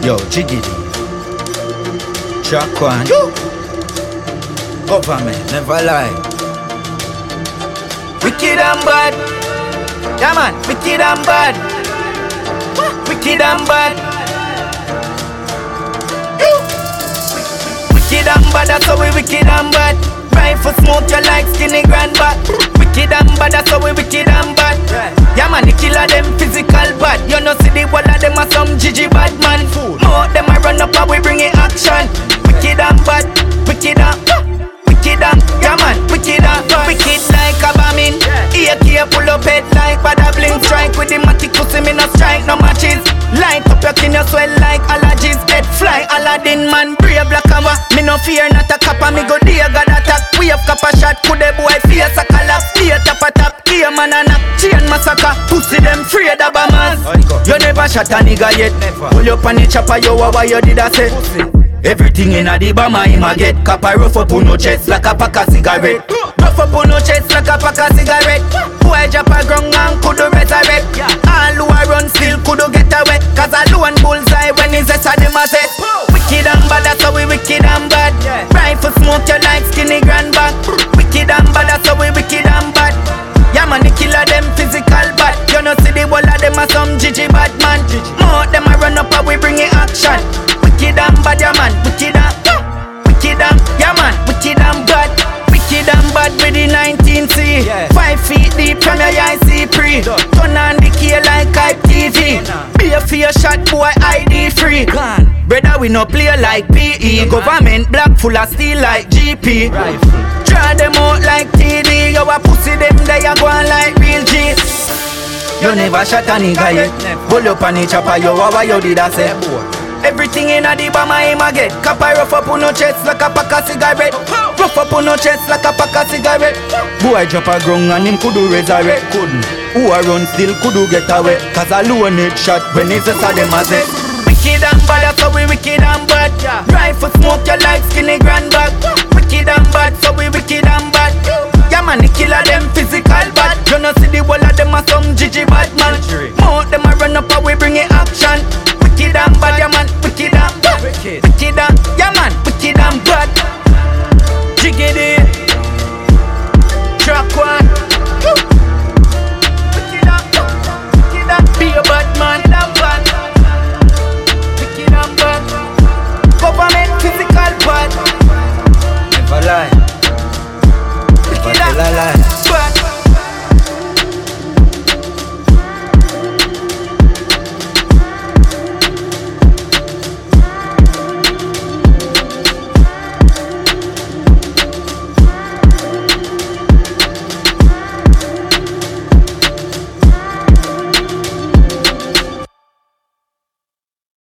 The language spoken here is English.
Yo, Jiggity. Track one. Government, never lie. Wicked and bad. Yeah man, wicked and bad. Wicked and bad. Wicked and bad, that's how we wicked and bad. Rifle smoke you like skinny grandpa. Wicked and bad, that's how we wicked and bad. Yeah man, the killer them physical bad. You know see the wall of them are some Gigi bad man. More them I run up and we bring it action. Wicked and bad, wicked and yeah man, wicked like a bombing. AK pull up head like bada bling. Strike with the matic pussy, me no strike no matches. Light up your kin, you swell like allergies. Head fly Aladdin man, brave black and white. Me no fear not a copper, me go dear God attack. We have copper shot, could the boy face a collapse. Here top a top, here man a knock. Chain massacre, pussy them afraid of bombers. You never shot a nigga yet. Pull up on the chopper, yo what you did I say? Everything in a the bomber him a get. Copper rough up on no chest like a pack of cigarette. Rough up on no chest like a pack of cigarette. Boy drop a ground and could resurrect. All who a run still could get away. Cause a lone bullseye when he's a them a set. Wicked and bad, that's how we wicked and bad. Rifle smoke you like skinny grandback. Wicked and bad, that's how we wicked and bad. Yeah man, the killer them physical bad. You know see the wall of them are some Gigi bad man. More them a run up and we bring it action. Wicked and bad, yeah man, wicked and yeah man, wicked and bad. Wicked and bad with the 19C. 5 feet deep from your IC pre. Turn on the key like Hype TV. Be a fear shot boy ID free. Brother we no play like PE. Government black full of steel like GP. Draw them out like TD. Yo a pussy them they a go on like real G. You never shot a nigga yet. Pull up on the chopper, yo what you did I say? Everything in a the bomber him a get. Copper rough up on no chest like a pack of cigarette. Rough up on no chest like a pack of cigarette. Boy drop a ground and him could do resurrect. Couldn't. Who a run still could do get away. Cause a lone head shot when it's a them a say. Wicked and bad, that's how we wicked and bad. Rifle smoke you like skinny grandback. Wicked and bad, so we wicked and bad. Yeah man, the killer them physical bad. You know see the wall of them are some Gigi bad man. More them a run up and we bring it out.